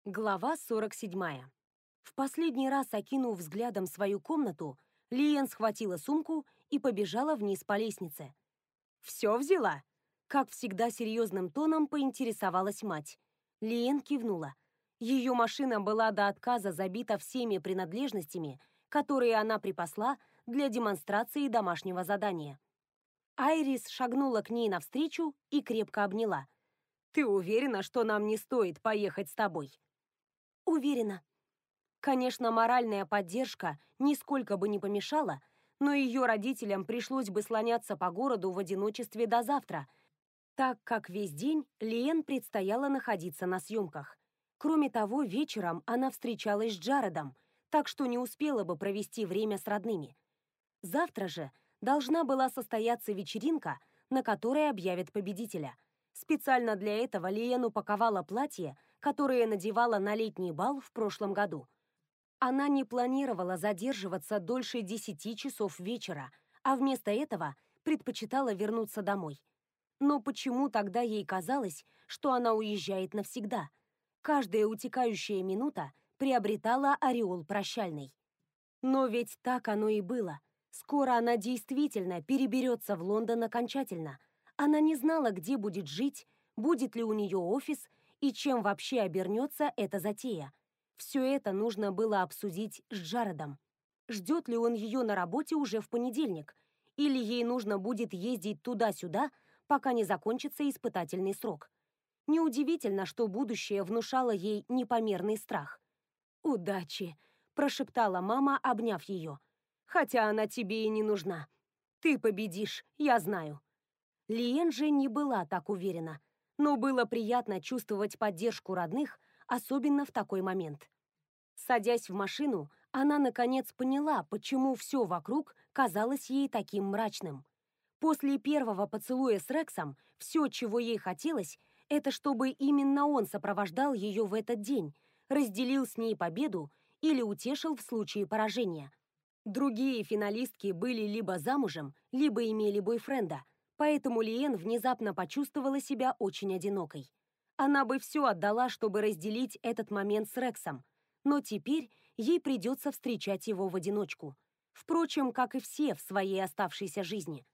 Глава 47. В последний раз, окинув взглядом свою комнату, Лиен схватила сумку и побежала вниз по лестнице. «Все взяла?» Как всегда, серьезным тоном поинтересовалась мать. Лиен кивнула. Ее машина была до отказа забита всеми принадлежностями, которые она припасла для демонстрации домашнего задания. Айрис шагнула к ней навстречу и крепко обняла. «Ты уверена, что нам не стоит поехать с тобой?» «Уверена». Конечно, моральная поддержка нисколько бы не помешала, но ее родителям пришлось бы слоняться по городу в одиночестве до завтра, так как весь день Лиен предстояло находиться на съемках. Кроме того, вечером она встречалась с Джаредом, так что не успела бы провести время с родными. Завтра же должна была состояться вечеринка, на которой объявят победителя. Специально для этого Лиен упаковала платье, которое надевала на летний бал в прошлом году. Она не планировала задерживаться дольше 10 часов вечера, а вместо этого предпочитала вернуться домой. Но почему тогда ей казалось, что она уезжает навсегда? Каждая утекающая минута приобретала ореол прощальный. Но ведь так оно и было. Скоро она действительно переберется в Лондон окончательно. Она не знала, где будет жить, будет ли у нее офис и чем вообще обернется эта затея. Все это нужно было обсудить с Джаредом. Ждет ли он ее на работе уже в понедельник? Или ей нужно будет ездить туда-сюда, пока не закончится испытательный срок? Неудивительно, что будущее внушало ей непомерный страх. «Удачи!» – прошептала мама, обняв ее. «Хотя она тебе и не нужна. Ты победишь, я знаю». Лиен же не была так уверена, но было приятно чувствовать поддержку родных, особенно в такой момент. Садясь в машину, она наконец поняла, почему все вокруг казалось ей таким мрачным. После первого поцелуя с Рексом все, чего ей хотелось, это чтобы именно он сопровождал ее в этот день, разделил с ней победу или утешил в случае поражения. Другие финалистки были либо замужем, либо имели бойфренда, поэтому Лиен внезапно почувствовала себя очень одинокой. Она бы все отдала, чтобы разделить этот момент с Рексом, но теперь ей придется встречать его в одиночку. Впрочем, как и все в своей оставшейся жизни.